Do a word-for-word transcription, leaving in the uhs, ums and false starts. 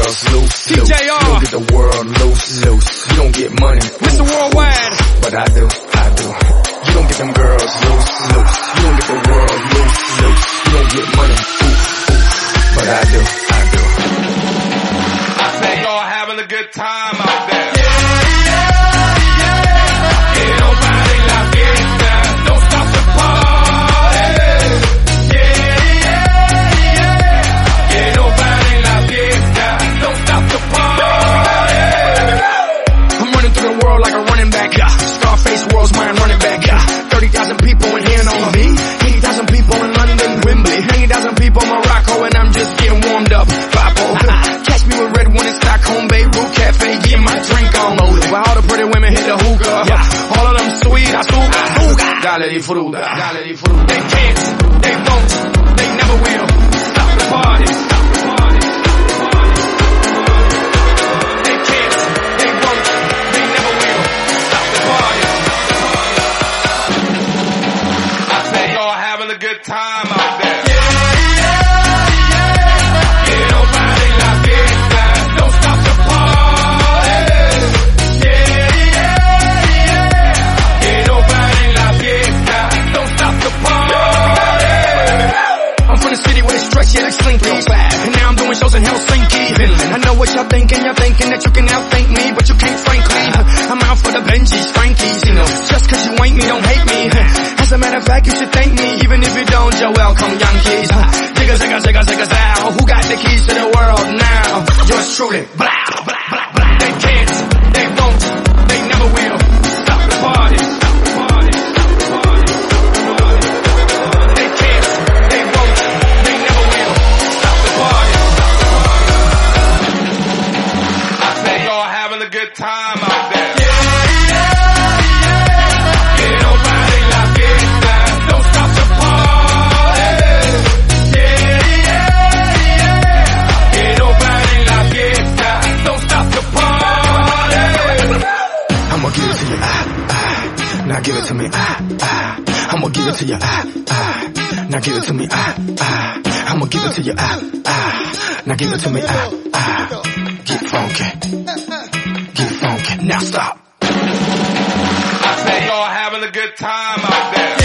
girls loose, T J R. loose. You don't get the world loose, loose. You don't get money, Mister Worldwide. but I do, I do. You don't get them girls loose, loose. You don't get the world loose, loose. You don't get money, ooh, ooh. But I do, I do. I say y'all having a good time out there. Dale di fruta, dale di fruta. They can't, they won't, they never will stop the party. Stop the party. They can't, they won't, they never will stop the party. I say y'all having a good time out there. I know what y'all thinking, y'all thinking that you can outthink me, but you can't frankly. I'm out for the Benjis, Frankies, you know, just cause you ain't me, don't hate me. As a matter of fact, you should thank me, even if you don't, you're welcome, Yankees. Zigga, zigga, zigga, zigga, zow. Who got the keys to the world now? Yours truly, blah, blah, blah, blah. They can't, they won't, they never will stop the party. Stop the party, stop the party. They can't, they won't, they never will stop the party. Having a good time out there. Yeah, yeah, yeah. Que no pare la fiesta. Don't stop the party. Yeah, yeah, yeah. Que no pare la fiesta. Don't stop the party. I'ma give it to you, ah, ah. Now give it to me, ah, ah. I'ma give it to you, ah, ah. Now give it to me, ah, ah. I'ma give it to you, ah, ah. Now give it to me, ah, ah. Get funky. Get funky. Now stop. I say y'all having a good time out there.